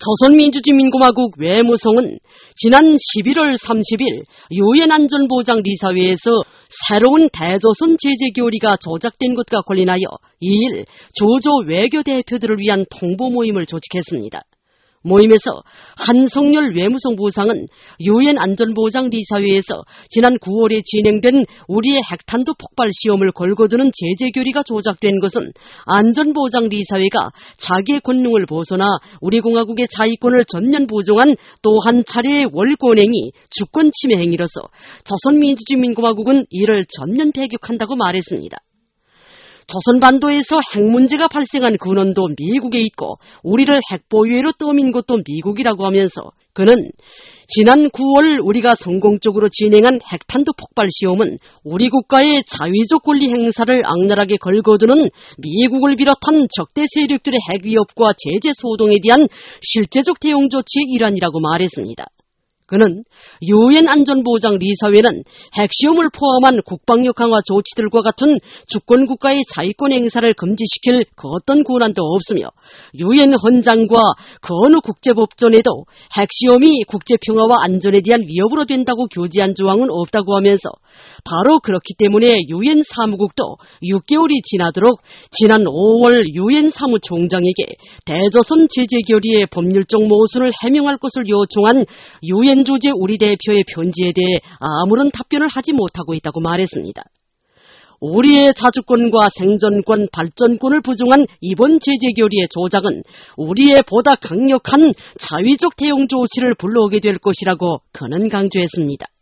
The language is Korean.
조선민주주의민공화국 외무성은 지난 11월 30일 유엔안전보장리사회에서 새로운 대조선 제재교리가 조작된 것과 관련하여 2일 조조 외교대표들을 위한 통보 모임을 조직했습니다. 모임에서 한성열 외무성 부상은 유엔안전보장리사회에서 지난 9월에 진행된 우리의 핵탄두 폭발 시험을 걸고드는 제재교리가 조작된 것은 안전보장리사회가 자기의 권능을 벗어나 우리 공화국의 자위권을 전면 부정한 또 한 차례의 월권행위, 주권 침해 행위로서 조선민주주의민공화국은 이를 전면 배격한다고 말했습니다. 조선반도에서 핵 문제가 발생한 근원도 미국에 있고 우리를 핵보유회로 떠민 것도 미국이라고 하면서 그는 지난 9월 우리가 성공적으로 진행한 핵탄두 폭발 시험은 우리 국가의 자위적 권리 행사를 악랄하게 걸거두는 미국을 비롯한 적대 세력들의 핵 위협과 제재 소동에 대한 실제적 대응 조치의 일환이라고 말했습니다. 그는 유엔안전보장리사회는 핵시험을 포함한 국방력 강화 조치들과 같은 주권국가의 자위권 행사를 금지시킬 그 어떤 권한도 없으며 유엔 헌장과 그 어느 국제법전에도 핵시험이 국제평화와 안전에 대한 위협으로 된다고 교지한 조항은 없다고 하면서 바로 그렇기 때문에 유엔 사무국도 6개월이 지나도록 지난 5월 유엔 사무총장에게 대조선 제재결의의 법률적 모순을 해명할 것을 요청한 유엔 주재 우리 대표의 편지에 대해 아무런 답변을 하지 못하고 있다고 말했습니다. 우리의 자주권과 생존권, 발전권을 부정한 이번 제재결의의 조작은 우리의 보다 강력한 자위적 대응 조치를 불러오게 될 것이라고 그는 강조했습니다.